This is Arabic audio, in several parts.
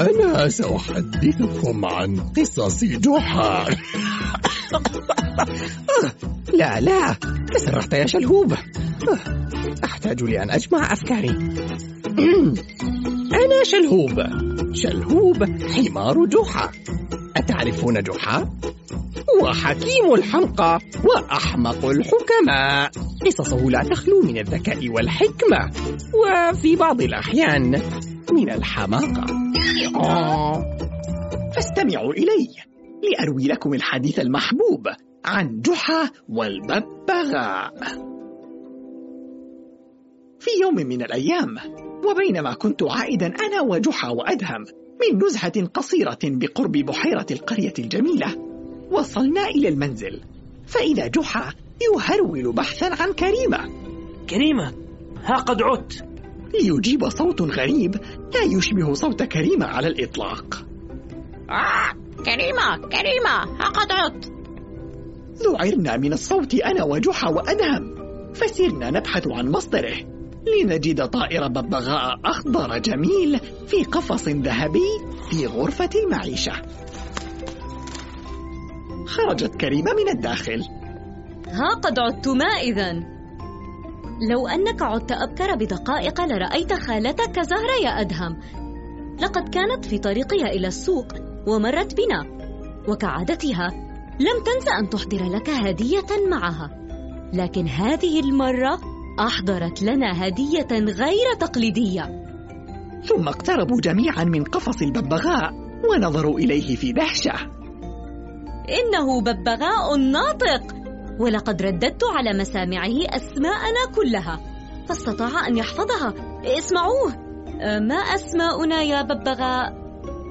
أنا سأحدثكم عن قصص جحا. لا تسرحت يا شلهوب. أحتاج لأن أجمع أفكاري. أنا شلهوب حمار جحا. أتعرفون جحا؟ هو حكيم الحمقى وأحمق الحكماء. قصصه لا تخلو من الذكاء والحكمة، وفي بعض الأحيان من الحماقة. فاستمعوا إلي لأروي لكم الحديث المحبوب عن جحا والببغاء. في يوم من الأيام، وبينما كنت عائدا أنا وجحا وأدهم من نزهة قصيرة بقرب بحيرة القرية الجميلة، وصلنا إلى المنزل، فإذا جحا يهرول بحثا عن كريمة. ها قد عدت. ليجيب صوت غريب لا يشبه صوت كريمة على الإطلاق. كريمة ها قد عدت. ذعرنا من الصوت أنا وجحا وأدهم، فسرنا نبحث عن مصدره لنجد طائر ببغاء أخضر جميل في قفص ذهبي في غرفة المعيشة. خرجت كريمة من الداخل. ها قد عدتما إذن. لو أنك عدت أبكر بدقائق لرأيت خالتك زهرة يا أدهم. لقد كانت في طريقها إلى السوق ومرت بنا، وكعادتها لم تنس أن تحضر لك هدية معها، لكن هذه المرة أحضرت لنا هدية غير تقليدية. ثم اقتربوا جميعا من قفص الببغاء ونظروا إليه في دهشة. إنه ببغاء ناطق، ولقد رددت على مسامعه أسماءنا كلها فاستطاع أن يحفظها. اسمعوه. ما أسماؤنا يا ببغاء؟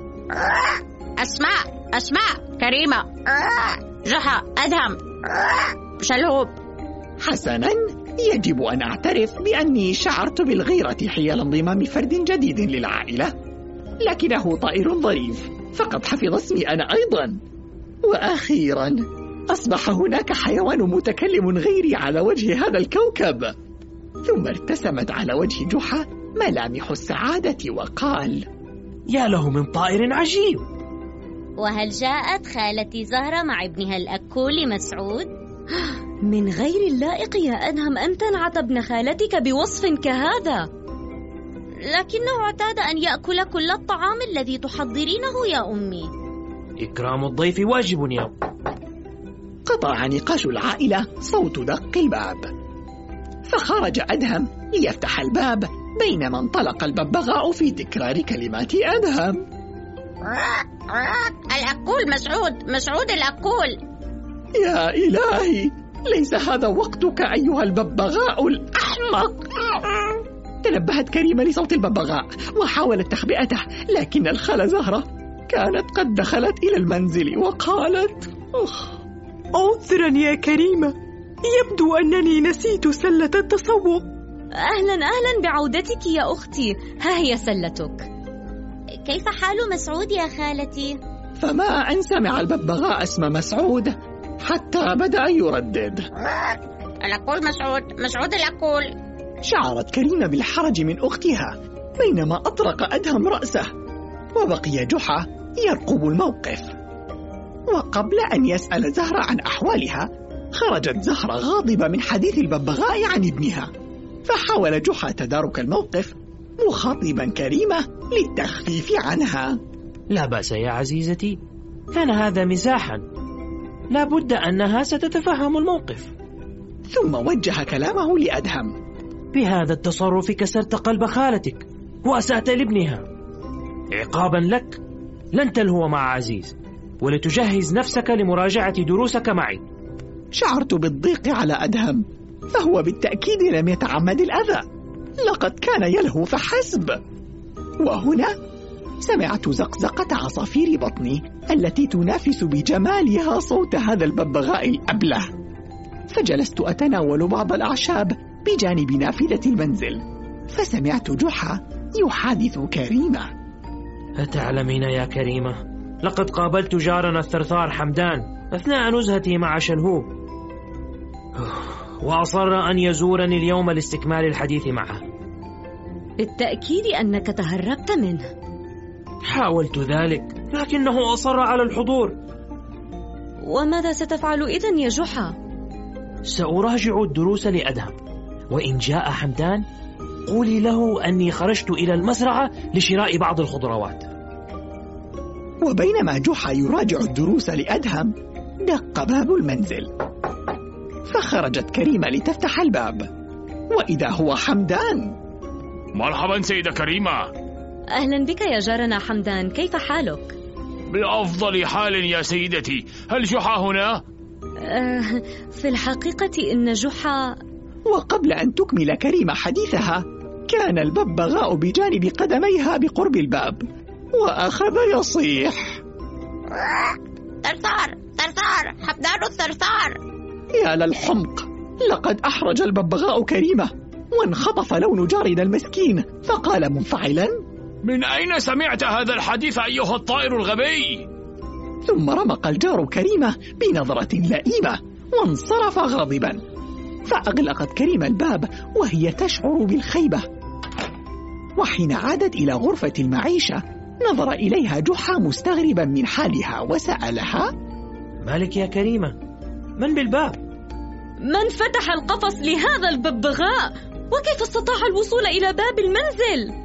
أسماء كريمة، جحا، أدهم، شلهوب. حسناً، يجب أن أعترف بأني شعرت بالغيرة حيال انضمام فرد جديد للعائلة، لكنه طائر ظريف فقد حفظ اسمي أنا أيضاً. وأخيراً أصبح هناك حيوان متكلم غيري على وجه هذا الكوكب. ثم ارتسمت على وجه جحا ملامح السعادة وقال: يا له من طائر عجيب. وهل جاءت خالتي زهرة مع ابنها الأكول مسعود؟ من غير اللائق يا أدهم أن تنعت ابن خالتك بوصف كهذا. لكنه اعتاد أن يأكل كل الطعام الذي تحضرينه يا أمي. إكرام الضيف واجب يا أم. قطع نقاش العائلة صوت دق الباب، فخرج أدهم ليفتح الباب، بينما انطلق الببغاء في تكرار كلمات أدهم: الأكول مسعود الأكول. يا إلهي، ليس هذا وقتك أيها الببغاء الأحمق. تنبهت كريمة لصوت الببغاء وحاولت تخبئته، لكن الخالة زهرة كانت قد دخلت إلى المنزل وقالت: عذرا يا كريمة، يبدو أنني نسيت سلة التسوق. أهلا بعودتك يا أختي، ها هي سلتك. كيف حال مسعود يا خالتي؟ فما أن سمع الببغاء اسم مسعود حتى بدأ يردد: الأكول مسعود الأكول. شعرت كريمة بالحرج من أختها، بينما أطرق أدهم رأسه، وبقي جحا يرقب الموقف. وقبل أن يسأل زهرة عن أحوالها، خرجت زهرة غاضبة من حديث الببغاء عن ابنها، فحاول جحا تدارك الموقف مخاطبا كريمة للتخفيف عنها: لا بأس يا عزيزتي، كان هذا مزاحا، لا بد أنها ستتفهم الموقف. ثم وجه كلامه لأدهم: بهذا التصرف كسرت قلب خالتك وأسأت لابنها. عقابا لك لن تلهو مع عزيز، ولتجهز نفسك لمراجعة دروسك معي. شعرت بالضيق على أدهم، فهو بالتأكيد لم يتعمد الأذى، لقد كان يلهو فحسب. وهنا سمعت زقزقة عصافير بطني التي تنافس بجمالها صوت هذا الببغاء الأبله، فجلست أتناول بعض الأعشاب بجانب نافذة المنزل، فسمعت جحا يحادث كريمة: أتعلمين يا كريمة، لقد قابلت جارنا الثرثار حمدان أثناء نزهتي مع شلهوب، وأصر أن يزورني اليوم لاستكمال الحديث معه. بالتأكيد أنك تهربت منه. حاولت ذلك لكنه أصر على الحضور. وماذا ستفعل إذن يا جحا؟ سأراجع الدروس لأدهم، وإن جاء حمدان قولي له أني خرجت إلى المزرعة لشراء بعض الخضروات. وبينما جحا يراجع الدروس لأدهم دق باب المنزل، فخرجت كريمة لتفتح الباب، وإذا هو حمدان. مرحبا سيدة كريمة. أهلا بك يا جارنا حمدان، كيف حالك؟ بأفضل حال يا سيدتي. هل جحا هنا؟ في الحقيقة إن جحا. وقبل أن تكمل كريمة حديثها كان الببغاء بجانب قدميها بقرب الباب، وأخذ يصيح: ثرثار ثرثار، حمدان الثرثار. يا للحمق، لقد أحرج الببغاء كريمة، وانخطف لون جارنا المسكين، فقال منفعلا: من أين سمعت هذا الحديث أيها الطائر الغبي؟ ثم رمق الجار كريمة بنظرة لئيمة وانصرف غاضبا، فأغلقت كريمة الباب وهي تشعر بالخيبة. وحين عادت إلى غرفة المعيشة نظر إليها جحا مستغربا من حالها وسألها: مالك يا كريمة؟ من بالباب؟ من فتح القفص لهذا الببغاء؟ وكيف استطاع الوصول إلى باب المنزل؟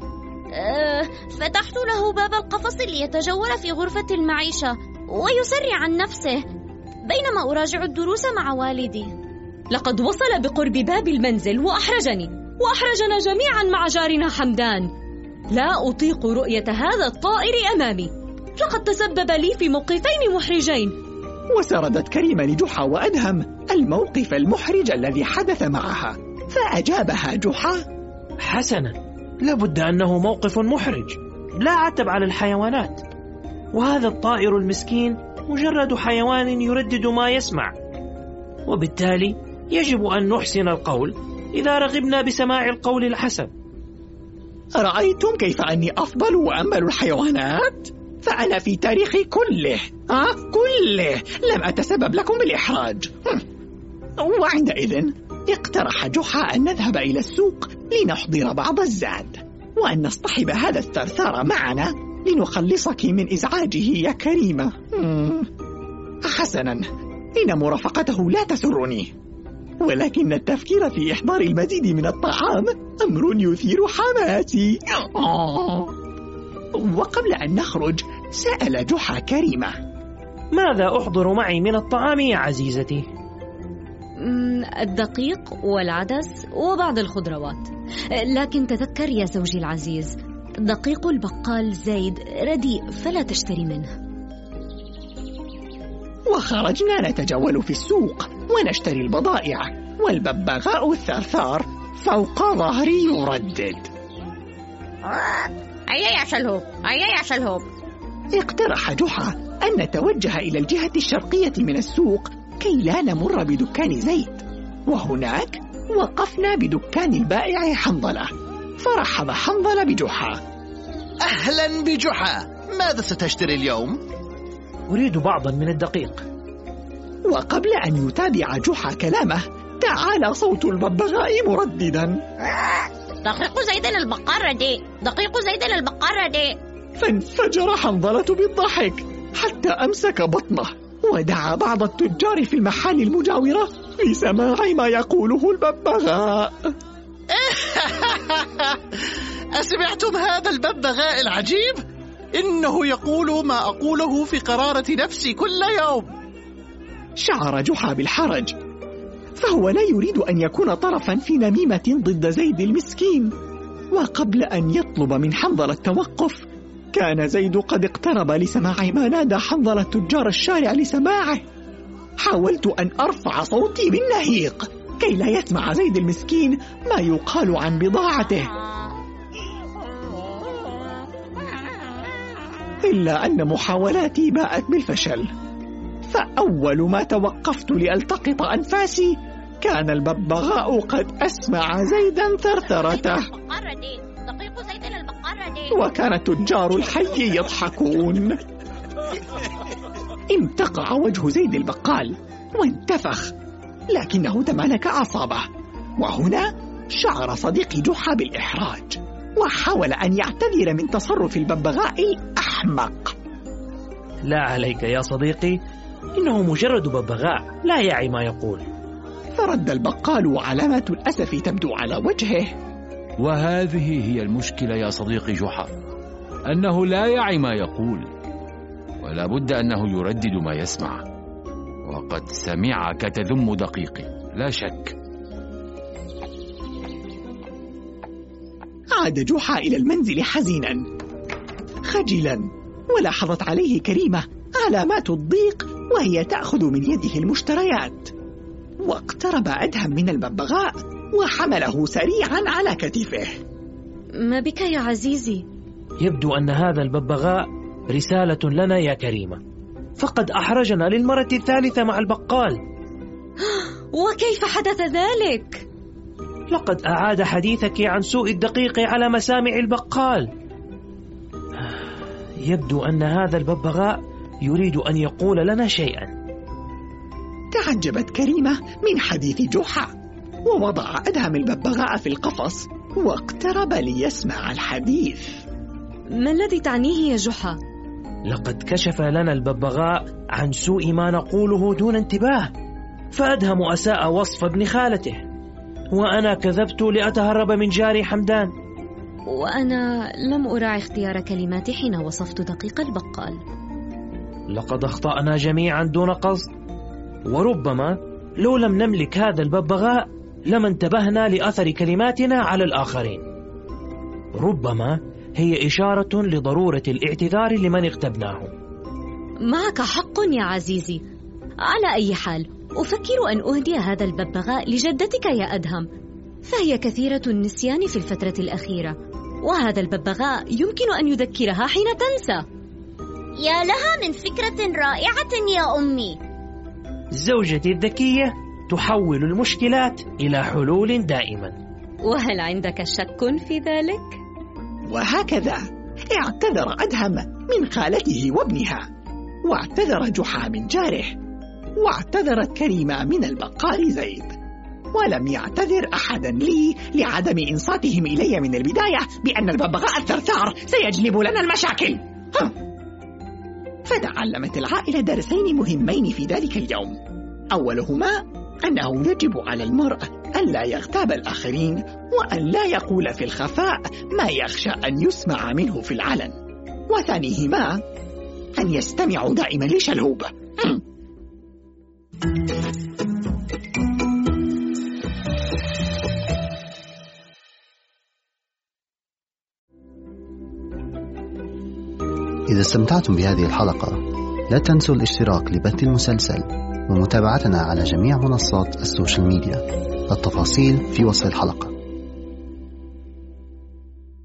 فتحت له باب القفص ليتجول في غرفة المعيشة ويسرع عن نفسه بينما أراجع الدروس مع والدي. لقد وصل بقرب باب المنزل وأحرجنا جميعا مع جارنا حمدان. لا أطيق رؤية هذا الطائر أمامي، لقد تسبب لي في موقفين محرجين. وسردت كريمة لجحا وأدهم الموقف المحرج الذي حدث معها، فأجابها جحا: حسنا، لابد أنه موقف محرج، لا عتب على الحيوانات، وهذا الطائر المسكين مجرد حيوان يردد ما يسمع، وبالتالي يجب أن نحسن القول إذا رغبنا بسماع القول الحسن. أرأيتم كيف أني أفضل وأمل الحيوانات؟ فأنا في تاريخي كله لم أتسبب لكم بالإحراج. وعندئذ اقترح جحا أن نذهب إلى السوق لنحضر بعض الزاد، وأن نصطحب هذا الثرثار معنا لنخلصك من إزعاجه يا كريمة. حسنا، إن مرافقته لا تسرني، ولكن التفكير في إحضار المزيد من الطعام أمر يثير حماسي. وقبل أن نخرج سأل جحا كريمة: ماذا أحضر معي من الطعام يا عزيزتي؟ الدقيق والعدس وبعض الخضروات، لكن تذكر يا زوجي العزيز، دقيق البقال زيد رديء فلا تشتري منه. وخرجنا نتجول في السوق ونشتري البضائع، والببغاء الثرثار فوق ظهري يردد: هيا يا شلهوب. اقترح جحا أن نتوجه إلى الجهة الشرقية من السوق كي لا نمر بدكان زيد، وهناك وقفنا بدكان البائع حنظلة، فرحب حنظلة بجحا: أهلا بجحا، ماذا ستشتري اليوم؟ أريد بعضا من الدقيق. وقبل أن يتابع جحا كلامه تعالى صوت الببغاء مرددا: دقيق زيد البقار دي. فانفجر حنظلة بالضحك حتى أمسك بطنه، ودعا بعض التجار في المحال المجاورة لسماع ما يقوله الببغاء. أسمعتم هذا الببغاء العجيب؟ إنه يقول ما أقوله في قرارة نفسي كل يوم. شعر جحا بالحرج، فهو لا يريد أن يكون طرفا في نميمة ضد زيد المسكين. وقبل أن يطلب من حنظلة التوقف كان زيد قد اقترب لسماع ما نادى حنظلة تجار الشارع لسماعه. حاولت أن أرفع صوتي بالنهيق كي لا يسمع زيد المسكين ما يقال عن بضاعته، إلا أن محاولاتي باءت بالفشل. فأول ما توقفت لألتقط أنفاسي كان الببغاء قد أسمع زيدا ثرثرته، وكان التجار الحي يضحكون. امتقع وجه زيد البقال وانتفخ، لكنه تمالك أعصابه. وهنا شعر صديقي جحا بالإحراج، وحاول أن يعتذر من تصرف الببغاء الأحمق. لا عليك يا صديقي، إنه مجرد ببغاء لا يعي ما يقول. فرد البقال وعلامة الأسف تبدو على وجهه. وهذه هي المشكلة يا صديقي جحا، أنه لا يعي ما يقول، ولا بد أنه يردد ما يسمع، وقد سمعك تذم دقيقي لا شك. عاد جحا إلى المنزل حزينا خجلا، ولاحظت عليه كريمة علامات الضيق وهي تأخذ من يده المشتريات. واقترب أدهم من الببغاء وحمله سريعا على كتفه. ما بك يا عزيزي؟ يبدو أن هذا الببغاء رسالة لنا يا كريمة، فقد أحرجنا للمرة الثالثة مع البقال. وكيف حدث ذلك؟ لقد أعاد حديثك عن سوء الدقيق على مسامع البقال. يبدو أن هذا الببغاء يريد أن يقول لنا شيئا. تعجبت كريمة من حديث جحا، ووضع أدهم الببغاء في القفص واقترب ليسمع الحديث. ما الذي تعنيه يا جحا؟ لقد كشف لنا الببغاء عن سوء ما نقوله دون انتباه، فأدهم أساء وصف ابن خالته، وأنا كذبت لأتهرب من جاري حمدان. وأنا لم أراعي اختيار كلماتي حين وصفت دقيق البقال. لقد أخطأنا جميعا دون قصد، وربما لو لم نملك هذا الببغاء لما انتبهنا لأثر كلماتنا على الآخرين. ربما هي إشارة لضرورة الاعتذار لمن اغتبناه. معك حق يا عزيزي. على أي حال أفكر أن أهدي هذا الببغاء لجدتك يا أدهم، فهي كثيرة النسيان في الفترة الأخيرة، وهذا الببغاء يمكن أن يذكرها حين تنسى. يا لها من فكرة رائعة يا أمي. زوجتي الذكية تحول المشكلات إلى حلول دائما. وهل عندك شك في ذلك؟ وهكذا اعتذر أدهم من خالته وابنها، واعتذر جحا من جاره، واعتذرت كريمة من البقال زيد، ولم يعتذر أحدا لي لعدم إنصاتهم إلي من البداية بأن الببغاء الثرثار سيجلب لنا المشاكل. فتعلمت العائلة درسين مهمين في ذلك اليوم. أولهما أنه يجب على المرء أن لا يغتاب الآخرين، وأن لا يقول في الخفاء ما يخشى أن يسمع منه في العلن. وثانيهما أن يستمعوا دائما لشلهوب. إذا استمتعتم بهذه الحلقة لا تنسوا الاشتراك لبث المسلسل ومتابعتنا على جميع منصات السوشيال ميديا. التفاصيل في وصف الحلقة.